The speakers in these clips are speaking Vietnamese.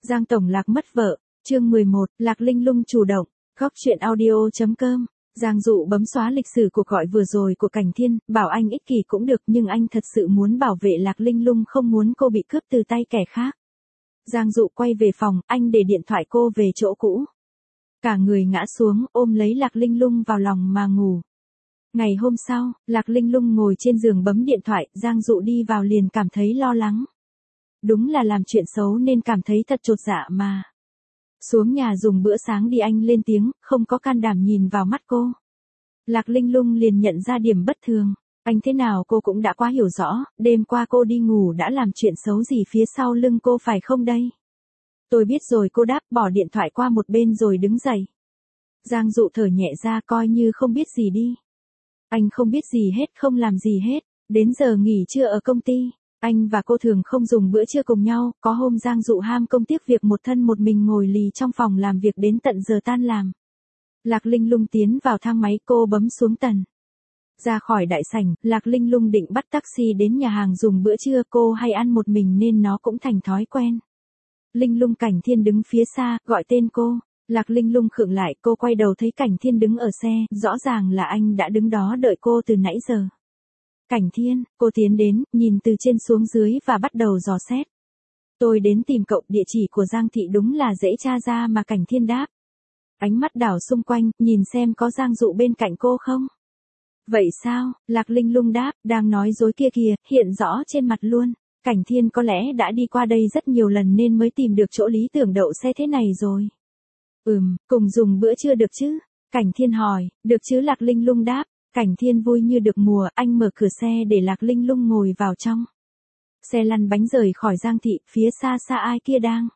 Giang Tổng Lạc mất vợ, chương 11, Lạc Linh Lung chủ động, góc chuyện audio.com. Giang Dụ bấm xóa lịch sử cuộc gọi vừa rồi của Cảnh Thiên, bảo anh ích kỷ cũng được nhưng anh thật sự muốn bảo vệ Lạc Linh Lung, không muốn cô bị cướp từ tay kẻ khác. Giang Dụ quay về phòng, anh để điện thoại cô về chỗ cũ. Cả người ngã xuống, ôm lấy Lạc Linh Lung vào lòng mà ngủ. Ngày hôm sau, Lạc Linh Lung ngồi trên giường bấm điện thoại, Giang Dụ đi vào liền cảm thấy lo lắng. Đúng là làm chuyện xấu nên cảm thấy thật chột dạ mà. Xuống nhà dùng bữa sáng đi, anh lên tiếng, không có can đảm nhìn vào mắt cô. Lạc Linh Lung liền nhận ra điểm bất thường. Anh thế nào cô cũng đã quá hiểu rõ, đêm qua cô đi ngủ đã làm chuyện xấu gì phía sau lưng cô phải không đây? Tôi biết rồi, cô đáp, bỏ điện thoại qua một bên rồi đứng dậy. Giang Dụ thở nhẹ ra, coi như không biết gì đi. Anh không biết gì hết, không làm gì hết. Đến giờ nghỉ trưa ở công ty, anh và cô thường không dùng bữa trưa cùng nhau. Có hôm Giang Dụ ham công tiếc việc một thân một mình ngồi lì trong phòng làm việc đến tận giờ tan làm. Lạc Linh Lung tiến vào thang máy, cô bấm xuống tầng. Ra khỏi đại sảnh, Lạc Linh Lung định bắt taxi đến nhà hàng dùng bữa trưa, cô hay ăn một mình nên nó cũng thành thói quen. Linh Lung, Cảnh Thiên đứng phía xa, gọi tên cô. Lạc Linh Lung khựng lại, cô quay đầu thấy Cảnh Thiên đứng ở xe, rõ ràng là anh đã đứng đó đợi cô từ nãy giờ. Cảnh Thiên, cô tiến đến, nhìn từ trên xuống dưới và bắt đầu dò xét. Tôi đến tìm cậu, địa chỉ của Giang Thị đúng là dễ tra ra mà, Cảnh Thiên đáp. Ánh mắt đảo xung quanh, nhìn xem có Giang Dụ bên cạnh cô không. Vậy sao, Lạc Linh Lung đáp, đang nói dối kia kìa, hiện rõ trên mặt luôn. Cảnh Thiên có lẽ đã đi qua đây rất nhiều lần nên mới tìm được chỗ lý tưởng đậu xe thế này rồi. Cùng dùng bữa trưa được chứ? Cảnh Thiên hỏi. Được chứ, Lạc Linh Lung đáp. Cảnh Thiên vui như được mùa, anh mở cửa xe để Lạc Linh Lung ngồi vào trong. Xe lăn bánh rời khỏi Giang Thị, phía xa xa ai kia đang.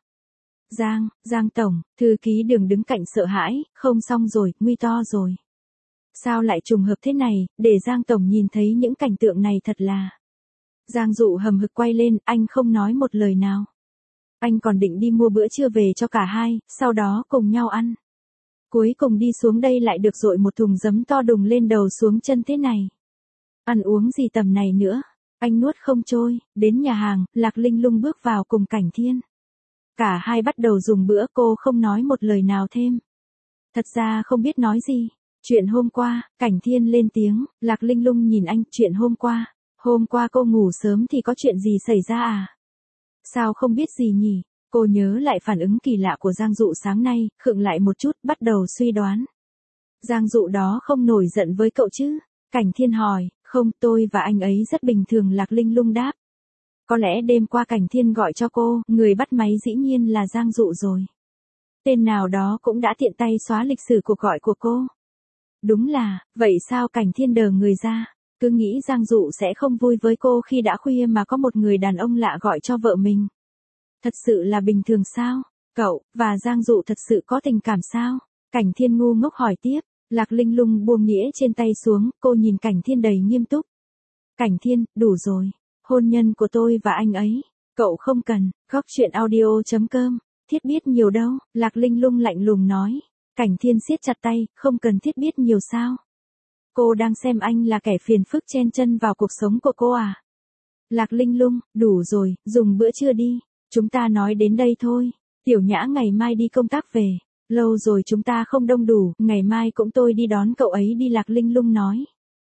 Giang Tổng, thư ký Đường đứng cạnh sợ hãi, không xong rồi, nguy to rồi. Sao lại trùng hợp thế này, để Giang Tổng nhìn thấy những cảnh tượng này thật là. Giang Dụ hầm hực quay lên, anh không nói một lời nào. Anh còn định đi mua bữa trưa về cho cả hai, sau đó cùng nhau ăn. Cuối cùng đi xuống đây lại được dội một thùng giấm to đùng lên đầu xuống chân thế này. Ăn uống gì tầm này nữa, anh nuốt không trôi. Đến nhà hàng, Lạc Linh Lung bước vào cùng Cảnh Thiên. Cả hai bắt đầu dùng bữa, cô không nói một lời nào thêm. Thật ra không biết nói gì. Chuyện hôm qua, Cảnh Thiên lên tiếng, Lạc Linh Lung nhìn anh, chuyện hôm qua cô ngủ sớm thì có chuyện gì xảy ra à? Sao không biết gì nhỉ? Cô nhớ lại phản ứng kỳ lạ của Giang Dụ sáng nay, khựng lại một chút, bắt đầu suy đoán. Giang Dụ đó không nổi giận với cậu chứ? Cảnh Thiên hỏi. Không, tôi và anh ấy rất bình thường, Lạc Linh Lung đáp. Có lẽ đêm qua Cảnh Thiên gọi cho cô, người bắt máy dĩ nhiên là Giang Dụ rồi. Tên nào đó cũng đã tiện tay xóa lịch sử cuộc gọi của cô. Đúng là, vậy sao? Cảnh Thiên đờ người ra. Cứ nghĩ Giang Dụ sẽ không vui với cô khi đã khuya mà có một người đàn ông lạ gọi cho vợ mình. Thật sự là bình thường sao? Cậu và Giang Dụ thật sự có tình cảm sao? Cảnh Thiên ngu ngốc hỏi tiếp. Lạc Linh Lung buông đĩa trên tay xuống, cô nhìn Cảnh Thiên đầy nghiêm túc. Cảnh Thiên, đủ rồi. Hôn nhân của tôi và anh ấy, cậu không cần. Góc chuyện audio.com. Thiết biết nhiều đâu, Lạc Linh Lung lạnh lùng nói. Cảnh Thiên siết chặt tay, không cần thiết biết nhiều sao? Cô đang xem anh là kẻ phiền phức chen chân vào cuộc sống của cô à? Lạc Linh Lung, đủ rồi, dùng bữa trưa đi. Chúng ta nói đến đây thôi. Tiểu Nhã ngày mai đi công tác về. Lâu rồi chúng ta không đông đủ, ngày mai cũng tôi đi đón cậu ấy đi, Lạc Linh Lung nói.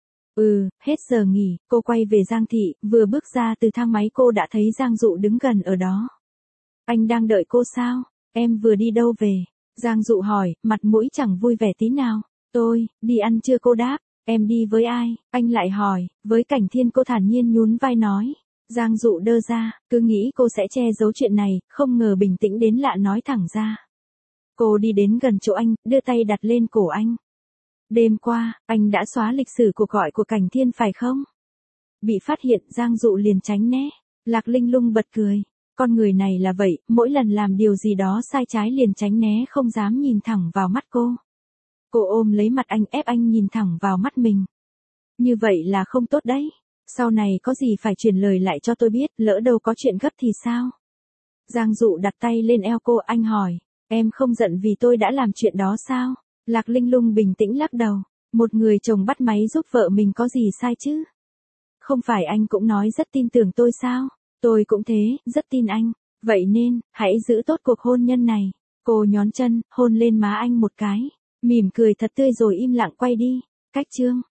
Hết giờ nghỉ, cô quay về Giang Thị, vừa bước ra từ thang máy cô đã thấy Giang Dụ đứng gần ở đó. Anh đang đợi cô sao? Em vừa đi đâu về? Giang Dụ hỏi, mặt mũi chẳng vui vẻ tí nào. Tôi, đi ăn trưa, cô đáp. Em đi với ai? Anh lại hỏi. Với Cảnh Thiên, cô thản nhiên nhún vai nói. Giang Dụ đơ ra, cứ nghĩ cô sẽ che giấu chuyện này, không ngờ bình tĩnh đến lạ nói thẳng ra. Cô đi đến gần chỗ anh, đưa tay đặt lên cổ anh. Đêm qua, anh đã xóa lịch sử cuộc gọi của Cảnh Thiên phải không? Bị phát hiện, Giang Dụ liền tránh né. Lạc Linh Lung bật cười. Con người này là vậy, mỗi lần làm điều gì đó sai trái liền tránh né, không dám nhìn thẳng vào mắt cô. Cô ôm lấy mặt anh, ép anh nhìn thẳng vào mắt mình. Như vậy là không tốt đấy. Sau này có gì phải truyền lời lại cho tôi biết, lỡ đâu có chuyện gấp thì sao? Giang Dụ đặt tay lên eo cô, anh hỏi. Em không giận vì tôi đã làm chuyện đó sao? Lạc Linh Lung bình tĩnh lắc đầu. Một người chồng bắt máy giúp vợ mình có gì sai chứ? Không phải anh cũng nói rất tin tưởng tôi sao? Tôi cũng thế, rất tin anh. Vậy nên, hãy giữ tốt cuộc hôn nhân này. Cô nhón chân, hôn lên má anh một cái. Mỉm cười thật tươi rồi im lặng quay đi. Cách chương